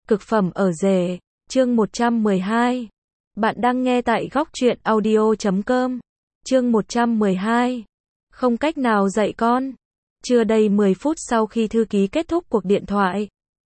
Cực phẩm ở rể, chương 112. Bạn đang nghe tại góc truyện audio.com. Chương 112. Không cách nào dạy con. Chưa đầy 10 phút sau khi thư ký kết thúc cuộc điện thoại,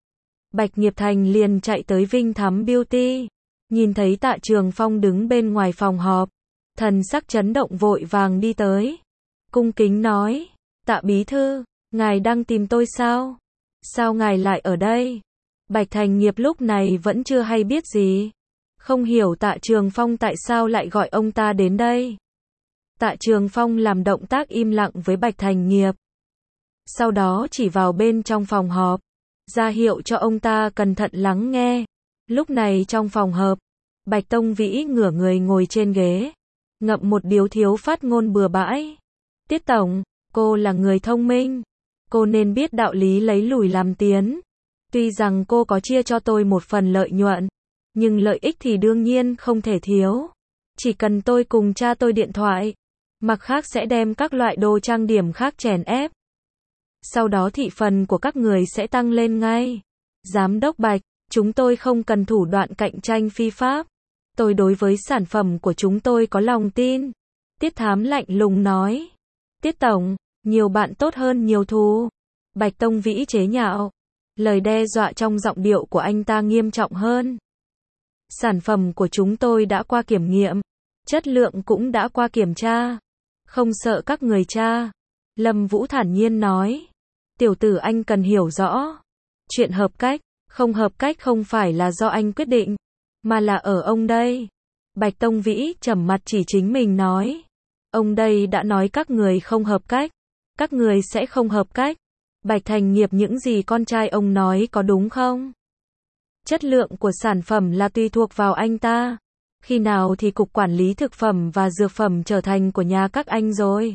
Bạch Nghiệp Thành liền chạy tới Vinh Thắm Beauty. Nhìn thấy Tạ Trường Phong đứng bên ngoài phòng họp, thần sắc chấn động vội vàng đi tới. Cung kính nói, Tạ bí thư, ngài đang tìm tôi sao? Sao ngài lại ở đây? Bạch Thành Nghiệp lúc này vẫn chưa hay biết gì. Không hiểu Tạ Trường Phong tại sao lại gọi ông ta đến đây. Tạ Trường Phong làm động tác im lặng với Bạch Thành Nghiệp. Sau đó chỉ vào bên trong phòng họp, ra hiệu cho ông ta cẩn thận lắng nghe. Lúc này trong phòng họp, Bạch Tông Vĩ ngửa người ngồi trên ghế, ngậm một điếu thiếu phát ngôn bừa bãi. Tiết Tổng, cô là người thông minh. Cô nên biết đạo lý lấy lùi làm tiến. Tuy rằng cô có chia cho tôi một phần lợi nhuận, nhưng lợi ích thì đương nhiên không thể thiếu. Chỉ cần tôi cùng cha tôi điện thoại, mặt khác sẽ đem các loại đồ trang điểm khác chèn ép. Sau đó thị phần của các người sẽ tăng lên ngay. Giám đốc Bạch, chúng tôi không cần thủ đoạn cạnh tranh phi pháp. Tôi đối với sản phẩm của chúng tôi có lòng tin. Tiết Thám lạnh lùng nói. Tiết Tổng, nhiều bạn tốt hơn nhiều thù. Bạch Tông Vĩ chế nhạo. Lời đe dọa trong giọng điệu của anh ta nghiêm trọng hơn. Sản phẩm của chúng tôi đã qua kiểm nghiệm, chất lượng cũng đã qua kiểm tra. Không sợ các người tra. Lâm Vũ thản nhiên nói. Tiểu tử anh cần hiểu rõ. Chuyện hợp cách, không hợp cách không phải là do anh quyết định, mà là ở ông đây. Bạch Tông Vĩ trầm mặt chỉ chính mình nói. Ông đây đã nói các người không hợp cách. Các người sẽ không hợp cách. Bạch Thành Nghiệp những gì con trai ông nói có đúng không? Chất lượng của sản phẩm là tùy thuộc vào anh ta. Khi nào thì Cục Quản lý Thực phẩm và Dược phẩm trở thành của nhà các anh rồi?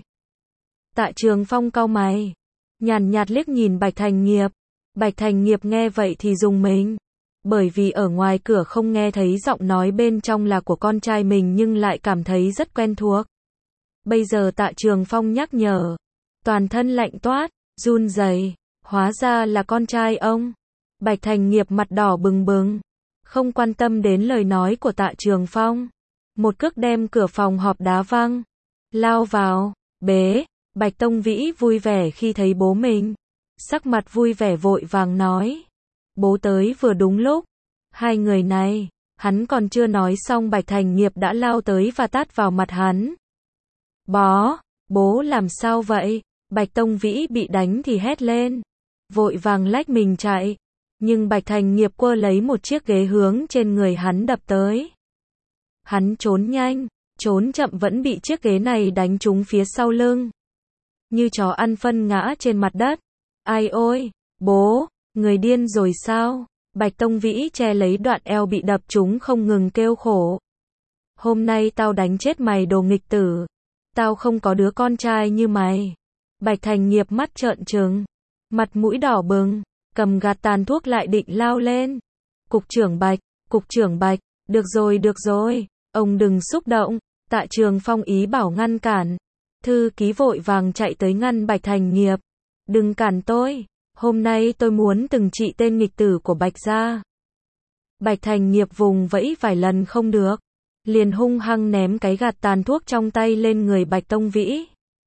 Tạ Trường Phong cau mày, nhàn nhạt liếc nhìn Bạch Thành Nghiệp. Bạch Thành Nghiệp nghe vậy thì rùng mình. Bởi vì ở ngoài cửa không nghe thấy giọng nói bên trong là của con trai mình nhưng lại cảm thấy rất quen thuộc. Bây giờ Tạ Trường Phong nhắc nhở, toàn thân lạnh toát, run rẩy, hóa ra là con trai ông. Bạch Thành Nghiệp mặt đỏ bừng bừng, không quan tâm đến lời nói của Tạ Trường Phong. Một cước đem cửa phòng họp đá văng, lao vào, bế. Bạch Tông Vĩ vui vẻ khi thấy bố mình, sắc mặt vui vẻ vội vàng nói. Bố tới vừa đúng lúc. Hai người này, hắn còn chưa nói xong Bạch Thành Nghiệp đã lao tới và tát vào mặt hắn. Bố làm sao vậy? Bạch Tông Vĩ bị đánh thì hét lên, vội vàng lách mình chạy. Nhưng Bạch Thành Nghiệp quơ lấy một chiếc ghế hướng trên người hắn đập tới. Hắn trốn nhanh, trốn chậm vẫn bị chiếc ghế này đánh trúng phía sau lưng. Như chó ăn phân ngã trên mặt đất. Ai ôi, bố, người điên rồi sao? Bạch Tông Vĩ che lấy đoạn eo bị đập trúng không ngừng kêu khổ. Hôm nay tao đánh chết mày đồ nghịch tử. Tao không có đứa con trai như mày. Bạch Thành Nghiệp mắt trợn trừng, mặt mũi đỏ bừng, cầm gạt tàn thuốc lại định lao lên. Cục trưởng Bạch, được rồi, ông đừng xúc động. Tạ Trường Phong ý bảo ngăn cản. Thư ký vội vàng chạy tới ngăn Bạch Thành Nghiệp. Đừng cản tôi, hôm nay tôi muốn từng trị tên nghịch tử của Bạch gia. Bạch Thành Nghiệp vùng vẫy vài lần không được, liền hung hăng ném cái gạt tàn thuốc trong tay lên người Bạch Tông Vĩ.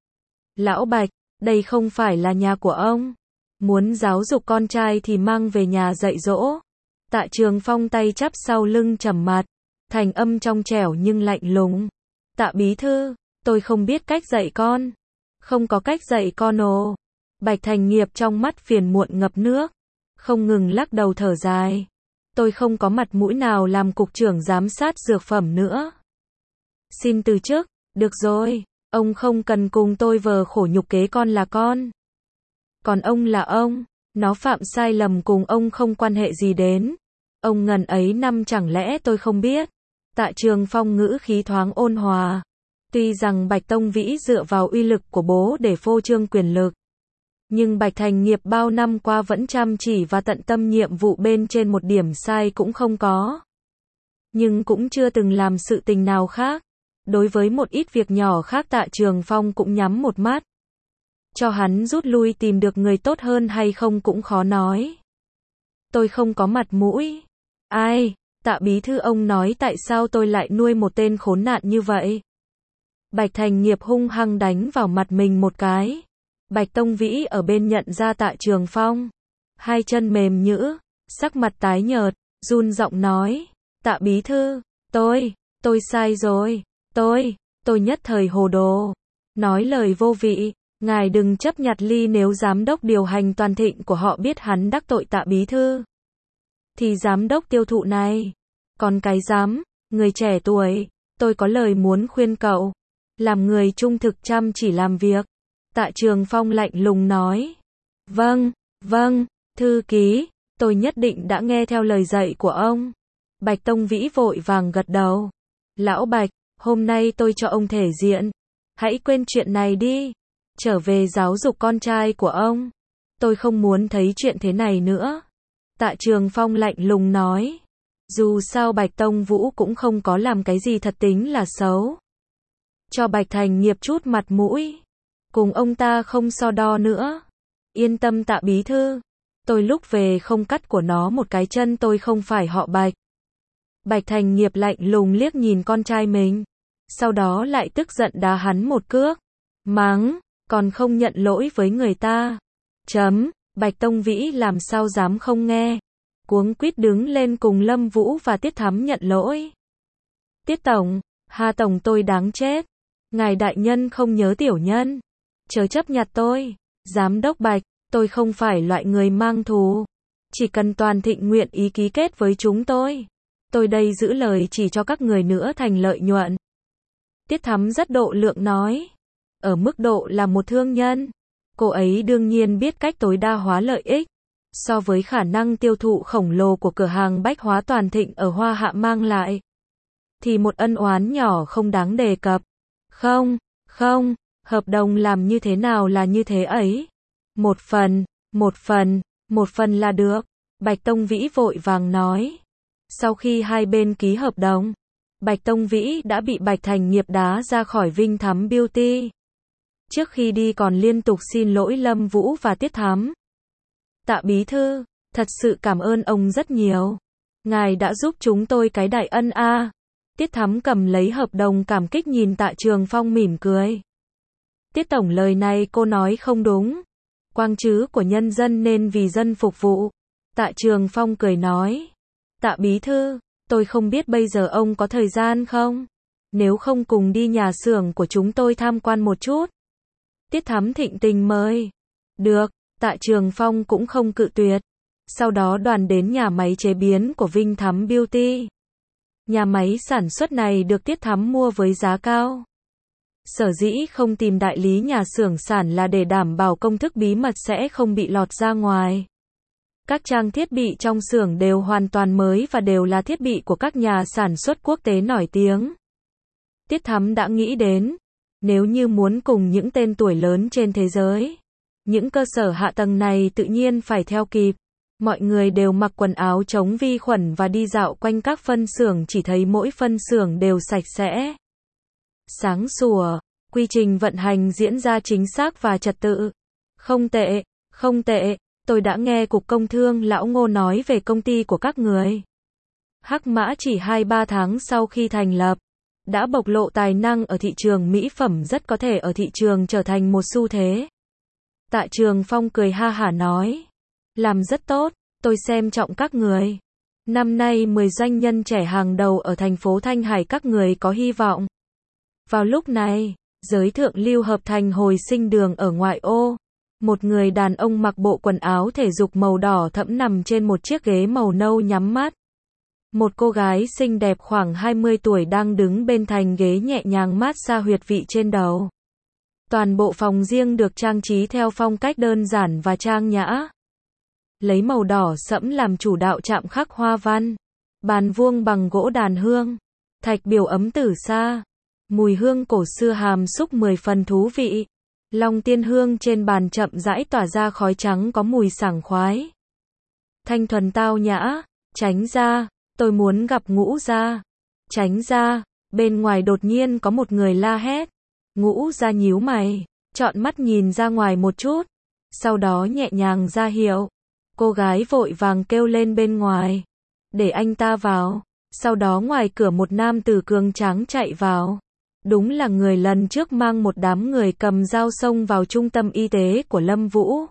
Lão Bạch, đây không phải là nhà của ông. Muốn giáo dục con trai thì mang về nhà dạy dỗ. Tạ Trường Phong tay chắp sau lưng trầm mặt, thành âm trong trẻo nhưng lạnh lùng. Tạ bí thư, tôi không biết cách dạy con. Không có cách dạy con ồ. Bạch Thành Nghiệp trong mắt phiền muộn ngập nước, không ngừng lắc đầu thở dài. Tôi không có mặt mũi nào làm cục trưởng giám sát dược phẩm nữa. Xin từ chức, được rồi, ông không cần cùng tôi vờ khổ nhục kế con là con. Còn ông là ông, nó phạm sai lầm cùng ông không quan hệ gì đến. Ông ngần ấy năm chẳng lẽ tôi không biết. Tạ Trường Phong ngữ khí thoáng ôn hòa. Tuy rằng Bạch Tông Vĩ dựa vào uy lực của bố để phô trương quyền lực, nhưng Bạch Thành Nghiệp bao năm qua vẫn chăm chỉ và tận tâm nhiệm vụ bên trên một điểm sai cũng không có. Nhưng cũng chưa từng làm sự tình nào khác. Đối với một ít việc nhỏ khác Tạ Trường Phong cũng nhắm một mắt. Cho hắn rút lui tìm được người tốt hơn hay không cũng khó nói. Tôi không có mặt mũi. Ai, Tạ bí thư ông nói tại sao tôi lại nuôi một tên khốn nạn như vậy? Bạch Thành Nghiệp hung hăng đánh vào mặt mình một cái. Bạch Tông Vĩ ở bên nhận ra Tạ Trường Phong. Hai chân mềm nhũn, sắc mặt tái nhợt, run giọng nói. Tạ bí thư, tôi sai rồi, tôi nhất thời hồ đồ. Nói lời vô vị, ngài đừng chấp nhặt ly nếu giám đốc điều hành toàn thịnh của họ biết hắn đắc tội Tạ bí thư. Thì giám đốc tiêu thụ này, còn cái dám, người trẻ tuổi, tôi có lời muốn khuyên cậu. Làm người trung thực chăm chỉ làm việc. Tạ Trường Phong lạnh lùng nói. Vâng, thư ký, tôi nhất định đã nghe theo lời dạy của ông. Bạch Tông Vĩ vội vàng gật đầu. Lão Bạch, hôm nay tôi cho ông thể diện. Hãy quên chuyện này đi. Trở về giáo dục con trai của ông. Tôi không muốn thấy chuyện thế này nữa. Tạ Trường Phong lạnh lùng nói. Dù sao Bạch Tông Vũ cũng không có làm cái gì thật tính là xấu. Cho Bạch Thành Nghiệp chút mặt mũi. Cùng ông ta không so đo nữa. Yên tâm Tạ bí thư. Tôi lúc về không cắt của nó một cái chân tôi không phải họ Bạch. Bạch Thành Nghiệp lạnh lùng liếc nhìn con trai mình. Sau đó lại tức giận đá hắn một cước. Mắng, còn không nhận lỗi với người ta. Bạch Tông Vĩ làm sao dám không nghe. Cuống quýt đứng lên cùng Lâm Vũ và Tiết Thắm nhận lỗi. Tiết Tổng, Hà Tổng tôi đáng chết. Ngài đại nhân không nhớ tiểu nhân. Chớ chấp nhặt tôi. Giám đốc Bạch, tôi không phải loại người mang thù. Chỉ cần toàn thịnh nguyện ý ký kết với chúng tôi. Tôi đây giữ lời chỉ cho các người nữa thành lợi nhuận. Tiết Thắm rất độ lượng nói. Ở mức độ là một thương nhân. Cô ấy đương nhiên biết cách tối đa hóa lợi ích. So với khả năng tiêu thụ khổng lồ của cửa hàng bách hóa toàn thịnh ở Hoa Hạ mang lại. Thì một ân oán nhỏ không đáng đề cập. Không, hợp đồng làm như thế nào là như thế ấy. Một phần là được. Bạch Tông Vĩ vội vàng nói. Sau khi hai bên ký hợp đồng, Bạch Tông Vĩ đã bị Bạch Thành Nghiệp đá ra khỏi Vinh Thắm Beauty. Trước khi đi còn liên tục xin lỗi Lâm Vũ và Tiết Thắm. Tạ bí thư, thật sự cảm ơn ông rất nhiều. Ngài đã giúp chúng tôi cái đại ân a. Tiết Thắm cầm lấy hợp đồng cảm kích nhìn Tạ Trường Phong mỉm cười. Tiết Tổng lời này cô nói không đúng. Quang trứ của nhân dân nên vì dân phục vụ. Tạ Trường Phong cười nói. Tạ bí thư, tôi không biết bây giờ ông có thời gian không? Nếu không cùng đi nhà xưởng của chúng tôi tham quan một chút. Tiết Thắm thịnh tình mời. Được, Tạ Trường Phong cũng không cự tuyệt. Sau đó đoàn đến nhà máy chế biến của Vinh Thắm Beauty. Nhà máy sản xuất này được Tiết Thắm mua với giá cao. Sở dĩ không tìm đại lý nhà xưởng sản là để đảm bảo công thức bí mật sẽ không bị lọt ra ngoài. Các trang thiết bị trong xưởng đều hoàn toàn mới và đều là thiết bị của các nhà sản xuất quốc tế nổi tiếng. Tiết Thắm đã nghĩ đến, nếu như muốn cùng những tên tuổi lớn trên thế giới, những cơ sở hạ tầng này tự nhiên phải theo kịp. Mọi người đều mặc quần áo chống vi khuẩn và đi dạo quanh các phân xưởng, chỉ thấy mỗi phân xưởng đều sạch sẽ, sáng sủa, quy trình vận hành diễn ra chính xác và trật tự. Không tệ, tôi đã nghe Cục Công Thương lão Ngô nói về công ty của các người. Hắc Mã chỉ 2-3 tháng sau khi thành lập, đã bộc lộ tài năng ở thị trường mỹ phẩm, rất có thể ở thị trường trở thành một xu thế. Tạ Trường Phong cười ha hả nói. Làm rất tốt, tôi xem trọng các người. Năm nay 10 doanh nhân trẻ hàng đầu ở thành phố Thanh Hải các người có hy vọng. Vào lúc này, giới thượng lưu hợp thành hồi sinh đường ở ngoại ô. Một người đàn ông mặc bộ quần áo thể dục màu đỏ thẫm nằm trên một chiếc ghế màu nâu nhắm mắt. Một cô gái xinh đẹp khoảng 20 tuổi đang đứng bên thành ghế nhẹ nhàng mát xa huyệt vị trên đầu. Toàn bộ phòng riêng được trang trí theo phong cách đơn giản và trang nhã. Lấy màu đỏ sẫm làm chủ đạo chạm khắc hoa văn. Bàn vuông bằng gỗ đàn hương. Thạch biểu ấm từ xa. Mùi hương cổ xưa hàm xúc 10 phần thú vị. Long tiên hương trên bàn chậm rãi tỏa ra khói trắng có mùi sảng khoái. Thanh thuần tao nhã. Tránh ra, tôi muốn gặp Ngũ Gia. Tránh ra, bên ngoài đột nhiên có một người la hét. Ngũ Gia nhíu mày, trọn mắt nhìn ra ngoài một chút. Sau đó nhẹ nhàng ra hiệu. Cô gái vội vàng kêu lên bên ngoài. để anh ta vào. Sau đó ngoài cửa một nam tử cường tráng chạy vào. Đúng là người lần trước mang một đám người cầm dao xông vào trung tâm y tế của Lâm Vũ.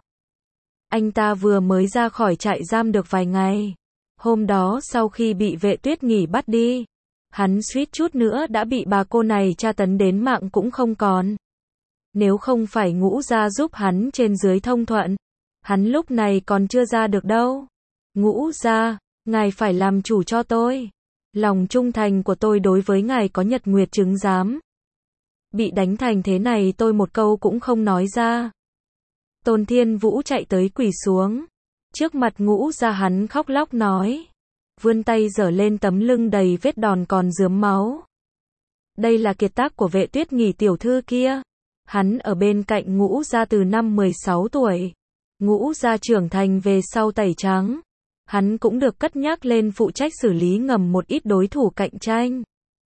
Anh ta vừa mới ra khỏi trại giam được vài ngày. Hôm đó sau khi bị Vệ Tuyết Nghỉ bắt đi, hắn suýt chút nữa đã bị bà cô này tra tấn đến mạng cũng không còn. Nếu không phải Ngũ gia giúp hắn trên dưới thông thuận, hắn lúc này còn chưa ra được đâu. Ngũ gia, ngài phải làm chủ cho tôi. Lòng trung thành của tôi đối với ngài có nhật nguyệt chứng giám. Bị đánh thành thế này tôi một câu cũng không nói ra. Tôn Thiên Vũ chạy tới quỳ xuống. Trước mặt Ngũ gia hắn khóc lóc nói. Vươn tay giở lên tấm lưng đầy vết đòn còn rướm máu. Đây là kiệt tác của Vệ Tuyết Nghỉ tiểu thư kia. Hắn ở bên cạnh Ngũ gia từ năm 16 tuổi. Ngũ gia trưởng thành về sau tẩy trắng. Hắn cũng được cất nhắc lên phụ trách xử lý ngầm một ít đối thủ cạnh tranh.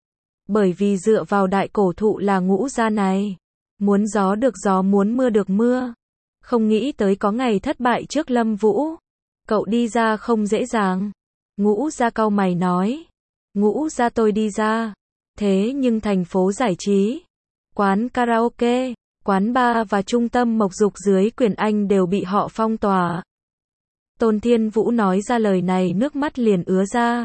Bởi vì dựa vào đại cổ thụ là Ngũ gia này. Muốn gió được gió, muốn mưa được mưa. Không nghĩ tới có ngày thất bại trước Lâm Vũ. Cậu đi ra không dễ dàng. Ngũ gia cau mày nói. Ngũ gia tôi đi ra. Thế nhưng thành phố giải trí, quán karaoke, quán bar và trung tâm mộc dục dưới quyền Anh đều bị họ phong tỏa. Tôn Thiên Vũ nói ra lời này nước mắt liền ứa ra.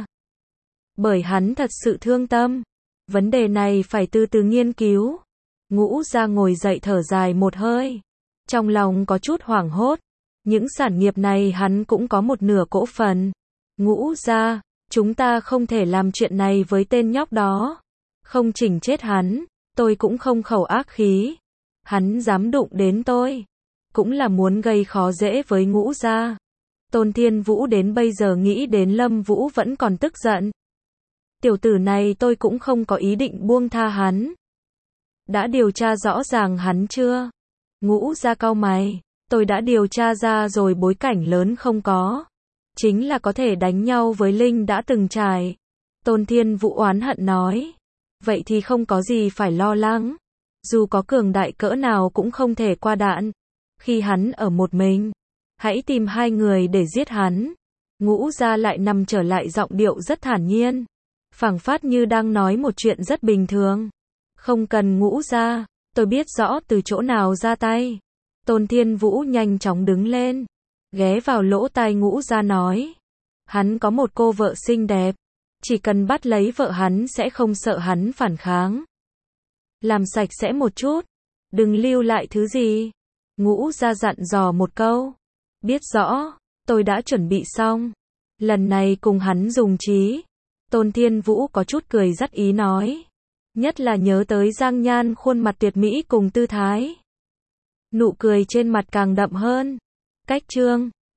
Bởi hắn thật sự thương tâm. Vấn đề này phải từ từ nghiên cứu. Ngũ gia ngồi dậy thở dài một hơi. Trong lòng có chút hoảng hốt. Những sản nghiệp này hắn cũng có một nửa cổ phần. Ngũ gia, chúng ta không thể làm chuyện này với tên nhóc đó. Không chỉnh chết hắn, tôi cũng không khẩu ác khí. Hắn dám đụng đến tôi, cũng là muốn gây khó dễ với Ngũ gia. Tôn Thiên Vũ đến bây giờ nghĩ đến Lâm Vũ vẫn còn tức giận. Tiểu tử này tôi cũng không có ý định buông tha hắn. Đã điều tra rõ ràng hắn chưa? Ngũ gia cau mày, tôi đã điều tra ra rồi, bối cảnh lớn không có. Chính là có thể đánh nhau với Linh đã từng trải. Tôn Thiên Vũ oán hận nói. Vậy thì không có gì phải lo lắng. Dù có cường đại cỡ nào cũng không thể qua đạn. Khi hắn ở một mình, hãy tìm hai người để giết hắn. Ngũ gia lại nằm trở lại giọng điệu rất thản nhiên. Phảng phất như đang nói một chuyện rất bình thường. Không cần Ngũ gia, tôi biết rõ từ chỗ nào ra tay. Tôn Thiên Vũ nhanh chóng đứng lên, ghé vào lỗ tai Ngũ gia nói. Hắn có một cô vợ xinh đẹp. Chỉ cần bắt lấy vợ hắn sẽ không sợ hắn phản kháng. Làm sạch sẽ một chút. Đừng lưu lại thứ gì. Ngũ gia dặn dò một câu. Biết rõ, tôi đã chuẩn bị xong. Lần này cùng hắn dùng trí. Tôn Thiên Vũ có chút cười dắt ý nói. Nhất là nhớ tới Giang Nhan khuôn mặt tuyệt mỹ cùng tư thái. Nụ cười trên mặt càng đậm hơn. Cách chương